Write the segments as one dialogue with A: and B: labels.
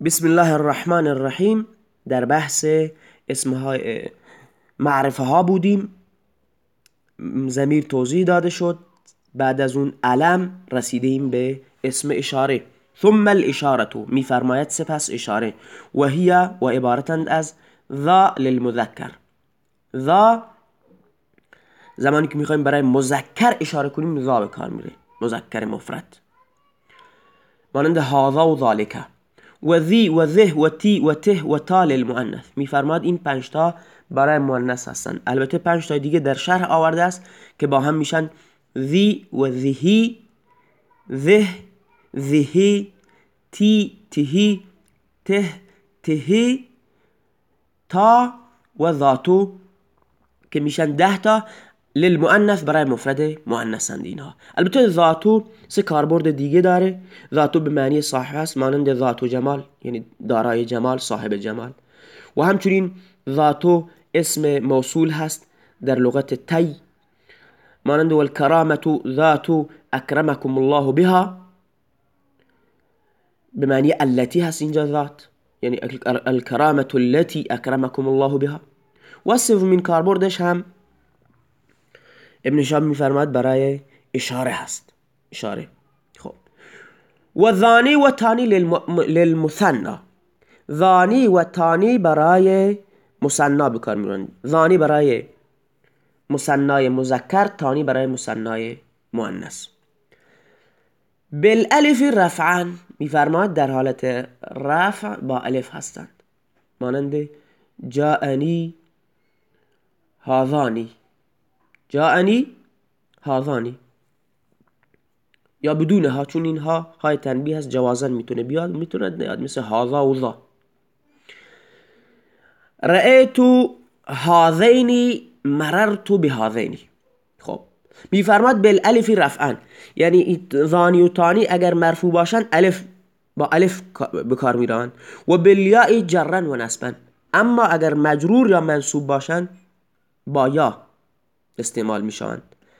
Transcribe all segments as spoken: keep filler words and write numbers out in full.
A: بسم الله الرحمن الرحیم. در بحث اسمهای معرفه ها بودیم. ضمیر توضیح داده شد. بعد از اون علم رسیدیم به اسم اشاره. ثم الاشاره، میفرماید سپس اشاره. و هی و عبارتند از ذا للمذکر. ذا زمانی که میخوایم برای مذکر اشاره کنیم ذا به کار میره، مذکر مفرد، مانند هذا و ذالک. و ذی و ذه و تی و ته و تا للمؤنث، میفرماد این پنج تا برای مؤنث هستن. البته پنج تا دیگه در شرح آورده است که با هم میشن ذی و ذهی، ذه ذهی، تی تهی، ته تهی، تا و ذاتو که میشن ده تا. للمؤنث برای مفرد مؤنثند اینها. البته ذاتو سه کاربرد دیگه داره. ذاتو به معنی صاحب است، مانند ذاتو جمال، یعنی دارای جمال، صاحب جمال. و همچنین ذاتو اسم موصول هست در لغت تی، مانند والکرامة ذاتو اکرمکم الله بها، به معنی التي هست اینجا ذات، یعنی الکرامة التي اکرمکم الله بها. و سومین کاربردش هم ابن شاب میفرماد برای اشاره هست، اشاره. خب و ذانی و تانی للمثنى، ذانی و تانی برای مثنا بکار میبرند. ذانی برای مثنای مذکر، تانی برای مثنای مؤنث. بالالف رفعا، میفرماد در حالت رفع با الف هستند، مانند جاءنی هذانی، جاءنی هذانی، یا بدون ها، چون اینها های تنبیه هست، جوازن میتونه بیاد، میتونه نیاد، مثل هذا و ذا. رأیت هذینی مررت بهذینی. خب میفرماد بالالف رفعا، یعنی ذانی و تانی اگر مرفوع باشن الف با الف بکار میرن، و بالیاء جرا و نصبا، اما اگر مجرور یا منصوب باشن با یا استعمال میشوند.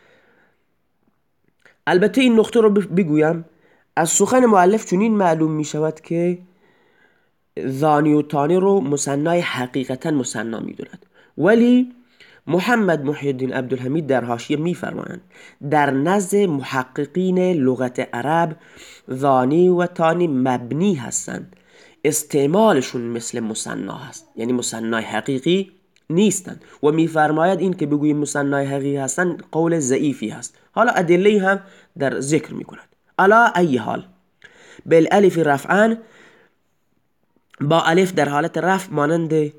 A: البته این نقطه رو بگویم، از سخن مؤلف چنین معلوم میشود که ذانی و تانی رو مثنای حقیقتا مثنا میدوند، ولی محمد محی الدین عبدالحمید در حاشیه میفرمایند در نزد محققین لغت عرب ذانی و تانی مبنی هستند، استعمالشون مثل مثنا هست، یعنی مثنای حقیقی نیستند. و میفرماید این که بگوییم مثنای حقیقی هستند قول ضعیفی هست. حالا ادله هم در ذکر میکند. علا ای حال، بالالف رفعا، با الف در حالت رفع، مانند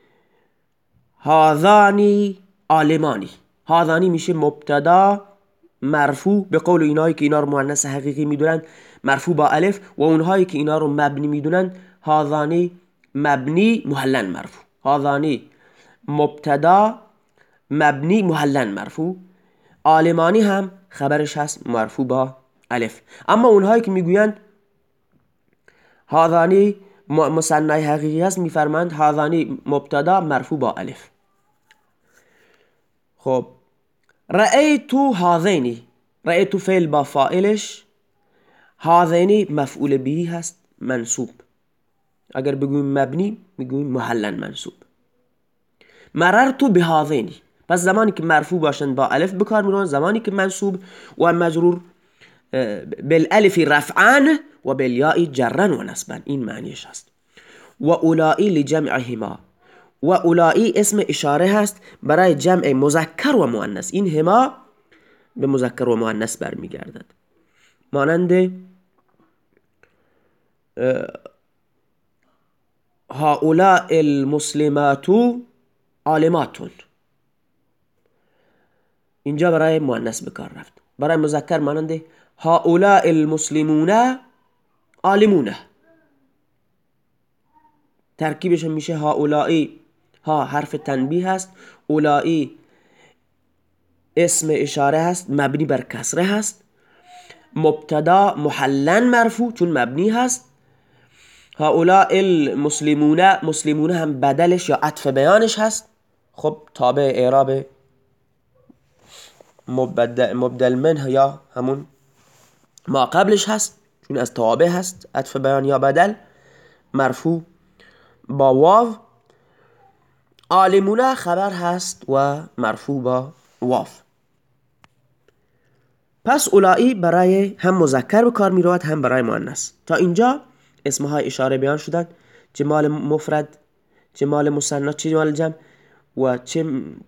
A: هذانی عالمانی. هذانی میشه مبتدا مرفوع به قول اینایی که اینا رو مؤنث حقیقی میدونن، مرفوع با الف، و اونهایی که اینا رو مبنی میدونن هذانی مبنی محلن مرفوع. هذانی مبتدا مبنی محلن مرفوع. عالمانی هم خبرش هست مرفوع با الف. اما اونهایی که میگویند هذانی مثنای حقیقی هست میفرمند هذانی مبتدا مرفوع با الف. خب رأیتو هذینی، رأیتو فعل با فاعلش، هذینی مفعول بهی هست منصوب. اگر بگویم مبنی میگویم محلن منصوب. مررتو بهذینی، پس زمانی که مرفوع باشند با الف بکار میرن، زمانی که منصوب و مجرور بالالف رفعا و بالیاء جرا و نصبا، این معنیش هست. و اولائی لجمعهما، و اولائی اسم اشاره هست برای جمع مذکر و مؤنث. این هما به مذکر و مؤنث برمیگردد، مانند هؤلاء المسلمات عالماتون، اینجا برای مؤنث بکار رفت. برای مذکر مانند هؤلاء المسلمون عالمون، ترکیبش میشه هؤلائی، ها حرف تنبیه هست، اولائی اسم اشاره هست مبنی بر کسره هست، مبتدا محلن مرفوع چون مبنی هست. هؤلاء المسلمون، مسلمون هم بدلش یا عطف بیانش هست، خب تابع اعراب مبدل منه یا همون ما قبلش هست، چون از تابع هست، عطف بیان یا بدل. مرفوع با واو، عالمون خبر هست و مرفوع با واو. پس اولایی برای هم مذکر به کار می رود هم برای مؤنث. تا اینجا اسمهای اشاره بیان شدن، چه مال مفرد، چه مال مثنی، چه مال جمع و چه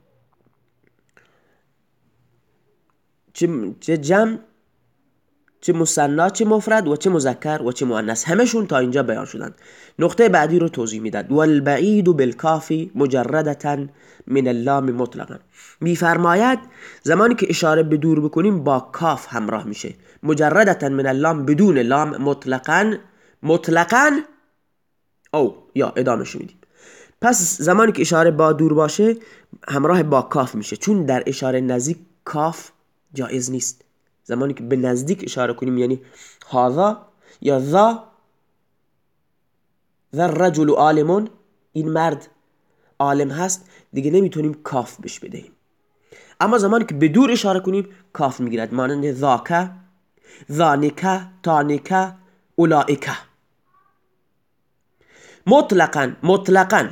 A: چه جمع، چه مثنی، چه مفرد و چه مذکر و چه مؤنث، همشون تا اینجا بیان شدن. نقطه بعدی رو توضیح میداد. والبعید بالکاف مجردتا من اللام مطلقا. میفرماید زمانی که اشاره به دور بکنیم با کاف همراه میشه، مجردتا من اللام، بدون لام، مطلقا مطلقا او یا ادامهش میدیم. پس زمانی که اشاره با دور باشه همراه با کاف میشه، چون در اشاره نزدیک کاف جایز نیست. زمانی که به نزدیک اشاره کنیم یعنی هذا یا ذا، ذا الرجل عالم، این مرد عالم هست، دیگه نمیتونیم کاف بش بدهیم. اما زمانی که به دور اشاره کنیم کاف میگیرد، مانند ذاک، ذانک، تانک، اولئک. مطلقاً مطلقاً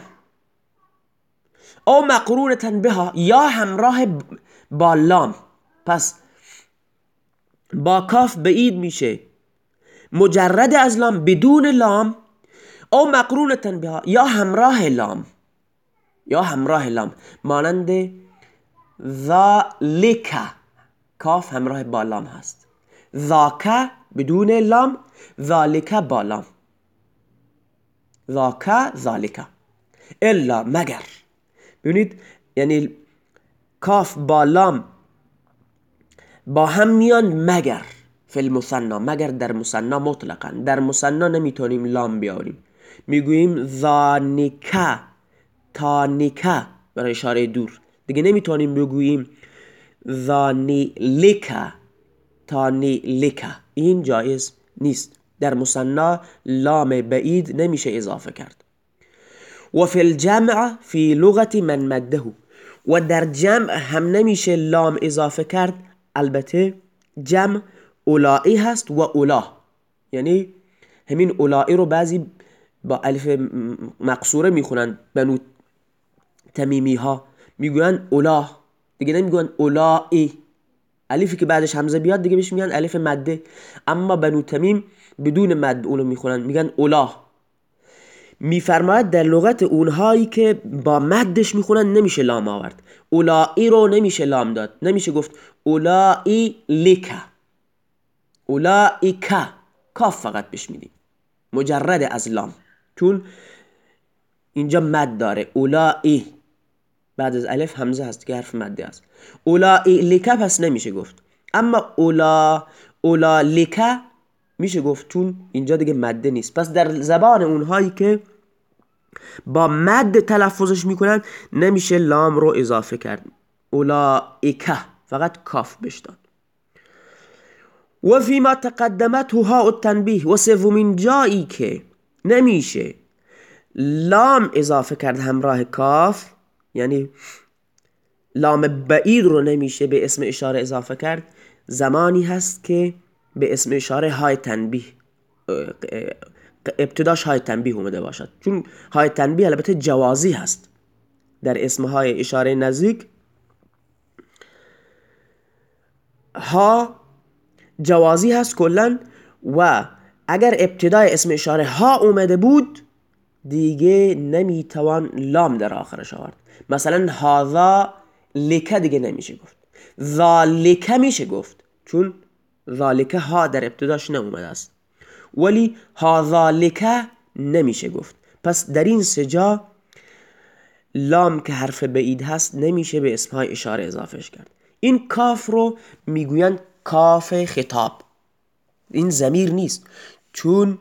A: او مقرونة بها، یا همراه با لام. پس با کاف بعید میشه، مجرد از لام، بدون لام، او مقرونة بها، یا همراه لام، یا همراه لام، مانند ذالک، کاف همراه با لام هست، ذاک بدون لام، ذالک با لام، ذاک ذالک. الا مگر، ببینید یعنی کاف با لام با هم میان مگر فی المثنی، مگر در مثنی مطلقا. در مثنی نمیتونیم لام بیاریم، میگوییم ذانک، تانک برای اشاره دور، دیگه نمیتونیم بگوییم ذانی لک، تانی لک، این جایز نیست. در مثنی لام بعید نمیشه اضافه کرد. و فی الجمع فی لغت من مده، و در جمع هم نمیشه لام اضافه کرد. البته جمع اولائی هست و اولا، یعنی همین اولائی رو بعضی با الف مقصوره میخونن، بنو تمیمی ها میگوین اولا، دیگه نمیگوین اولائی. الفی که بعدش همزه بیاد دیگه بهش میگن الف مده. اما بنو تمیم بدون مد اونو میخونن، میگن اولا. میفرماید در لغت اونهایی که با مدش میخونن نمیشه لام آورد. اولائی رو نمیشه لام داد، نمیشه گفت اولائی لک، اولائی که، کاف فقط بش میدیم مجرد از لام، چون اینجا مد داره. اولائی بعد از الف همزه هست که حرف مده است. اولائی لک پس نمیشه گفت. اما اولا اولا لک میشه گفت، چون اینجا دیگه مده نیست. پس در زبان اونهایی که با مد تلفظش میکنن نمیشه لام رو اضافه کرد، اولائک فقط کاف بشداد. و فیما تقدمته ها التنبیه، و سومین جایی که نمیشه لام اضافه کرد همراه کاف، یعنی لام بعید رو نمیشه به اسم اشاره اضافه کرد، زمانی هست که به اسم اشاره های تنبیه ابتداش های تنبیه اومده باشد. چون های تنبیه البته جوازی هست در اسمهای اشاره نزدیک، ها جوازی هست کلن، و اگر ابتدای اسم اشاره ها اومده بود دیگه نمیتوان لام در آخرش آورد. مثلا هذا لک دیگه نمیشه گفت، ذالک میشه گفت چون ذالک ها در ابتداش نمومده است، ولی هذا لک نمیشه گفت. پس در این سجا لام که حرف بعید هست نمیشه به اسمهای اشاره اضافهش کرد. این کاف رو میگویند کاف خطاب، این ضمیر نیست، چون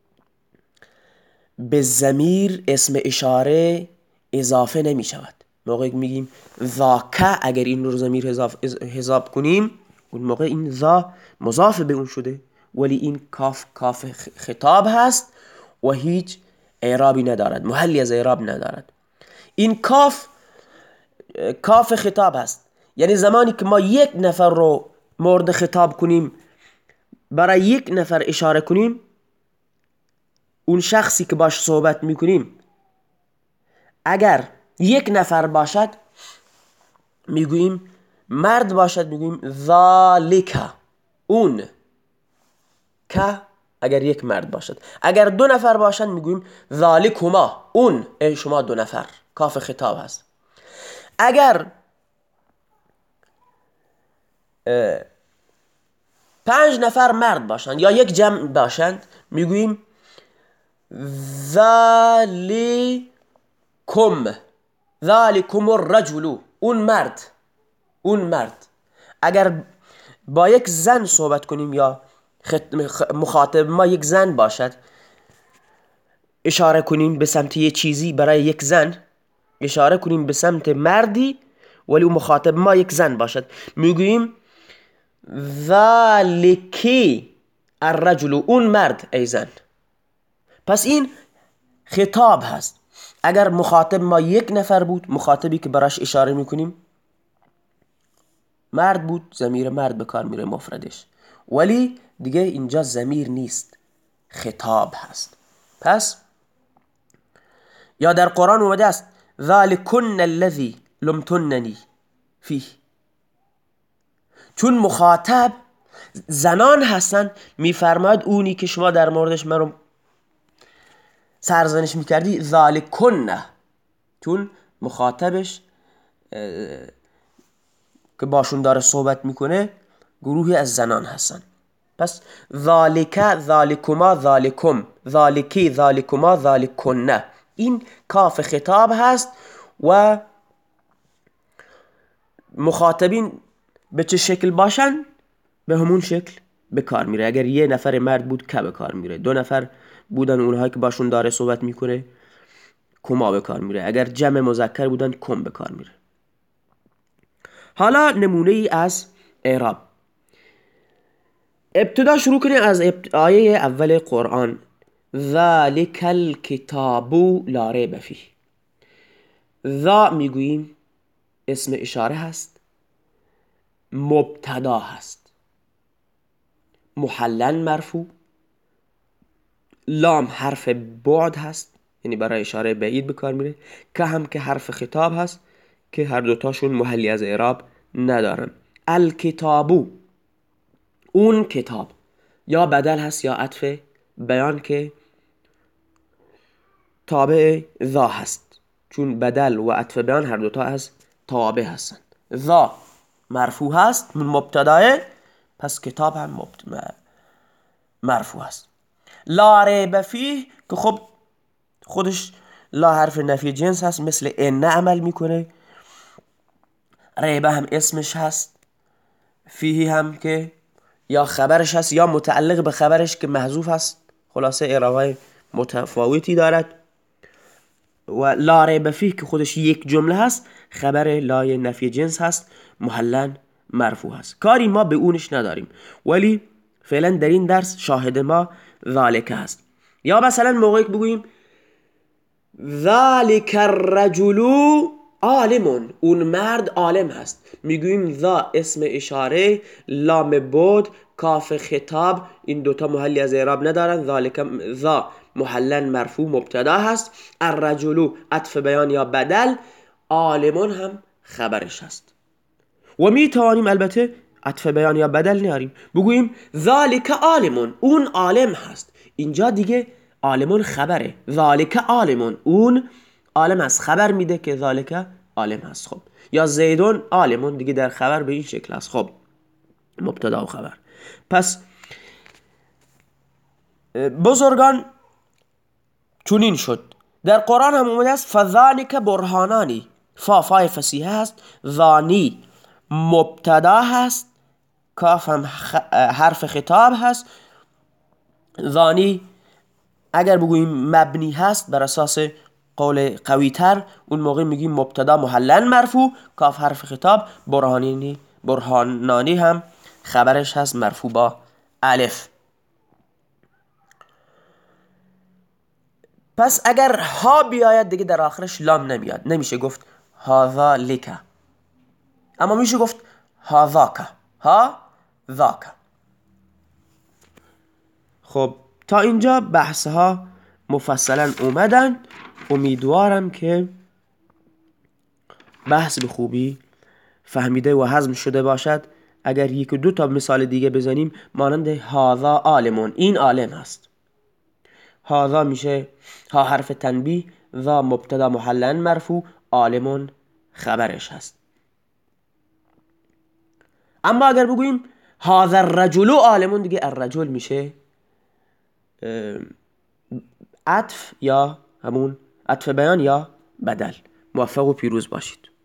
A: به ضمیر اسم اشاره اضافه نمی شود. موقعی که میگیم ذاک، اگر این رو ضمیر حساب کنیم اون موقع این ذا مضاف به اون شده، ولی این کاف کاف خطاب هست و هیچ اعرابی ندارد، محلی از اعراب ندارد. این کاف کاف خطاب هست، یعنی زمانی که ما یک نفر رو مورد خطاب کنیم، برای یک نفر اشاره کنیم، اون شخصی که باش صحبت میکنیم اگر یک نفر باشد میگوییم مرد باشد میگوییم ذالک اون، که اگر یک مرد باشد. اگر دو نفر باشند میگوییم ذالکما اون، ای شما دو نفر، کاف خطاب هست. اگر پنج نفر مرد باشند یا یک جمع باشند میگوییم ذالکم ذالکم الرجل اون مرد اون مرد. اگر با یک زن صحبت کنیم یا مخاطب ما یک زن باشد اشاره کنیم به سمت یک چیزی، برای یک زن اشاره کنیم به سمت مردی ولی مخاطب ما یک زن باشد میگوییم ذالکی الرجل اون مرد ای زن. پس این خطاب هست. اگر مخاطب ما یک نفر بود، مخاطبی که براش اشاره میکنیم مرد بود، ضمیر مرد به کار میره مفردش، ولی دیگه اینجا ضمیر نیست، خطاب هست. پس یا در قرآن اومده است ذالکن الذی لمتننی فیه، چون مخاطب زنان هستن میفرماید اونی که شما در موردش منو سرزنش میکردی ذالکن، چون مخاطبش که باشون داره صحبت میکنه گروهی از زنان هستن. پس ذالک ذالکما ذالکم ذالکی ذالکما ذالکن، این کاف خطاب هست و مخاطبین به چه شکل باشن به همون شکل به کار میره. اگر یه نفر مرد بود که به کار میره، دو نفر بودن اونهایی که باشون داره صحبت میکنه کما به کار میره، اگر جمع مذکر بودن کم به کار میره. حالا نمونه ای از اعراب. ابتدا شروع کنیم از آیه اول قرآن ذالک الکتاب لا ریب فیه. ذا میگوییم اسم اشاره هست، مبتدا هست، محلن مرفوع، لام حرف بعد هست یعنی برای اشاره بعید به کار میره، که هم که حرف خطاب هست که هر دوتاشون محلی از اعراب ندارن. الکتابو اون کتاب، یا بدل هست یا عطف بیان که تابع ذا هست، چون بدل و عطف بیان هر دوتا از تابع هستن. ذا مرفوع هست من مبتداه، پس کتاب هم مرفوع هست. لا ریب فیه که خب خودش لا حرف نفی جنس هست، مثل ان عمل میکنه. ریب هم اسمش هست، فیه هم که یا خبرش هست یا متعلق به خبرش که محذوف هست. خلاصه اعرابای متفاوتی دارد. و لا ریب فیه که خودش یک جمله هست، خبر لای نفی جنس هست، محلن مرفوع هست. کاری ما به اونش نداریم، ولی فعلا در این درس شاهد ما ذالک هست. یا مثلا موقعی که بگوییم ذالک الرجل عالم، اون مرد عالم هست، میگوییم ذا اسم اشاره، لام بعد، کاف خطاب، این دوتا محلی از اعراب ندارن. ذالک ذا محلن مرفوع مبتدا هست، الرجل عطف بیان یا بدل، عالمون هم خبرش هست. و می توانیم البته عطف بیان یا بدل نیاریم، بگوییم ذالک عالمون اون عالم هست. اینجا دیگه عالمون خبره، ذالک عالمون اون عالم هست، خبر میده که ذالک عالم هست. خب یا زیدون عالمون دیگه در خبر به این شکل هست. خب مبتدا و خبر. پس بزرگان چونین شد. در قرآن هم اومده است فذانک برهانانی، فا فای فصیحه هست، ذانی مبتدا هست، کاف هم حرف خطاب هست. ذانی اگر بگوییم مبنی هست بر اساس قول قوی تر، اون موقع میگیم مبتدا محلن مرفوع، کاف حرف خطاب، برهانانی برهانانی هم خبرش هست مرفوع با الف. پس اگر ها بیاید دیگه در آخرش لام نمیاد، نمیشه گفت هذا لک، اما میشه گفت هذاک، ها ذاک. خب تا اینجا بحث ها مفصلا اومدن. امیدوارم که بحث به خوبی فهمیده و هضم شده باشد. اگر یک دو تا مثال دیگه بزنیم، مانند هذا عالمون، این عالم هست. هذا میشه ها حرف تنبیه، ذا مبتدا محلن مرفوع، عالمون خبرش هست. اما اگر بگوییم هذا الرجل عالمون، دیگه الرجل میشه عطف یا همون عطف بیان یا بدل. موفق و پیروز باشید.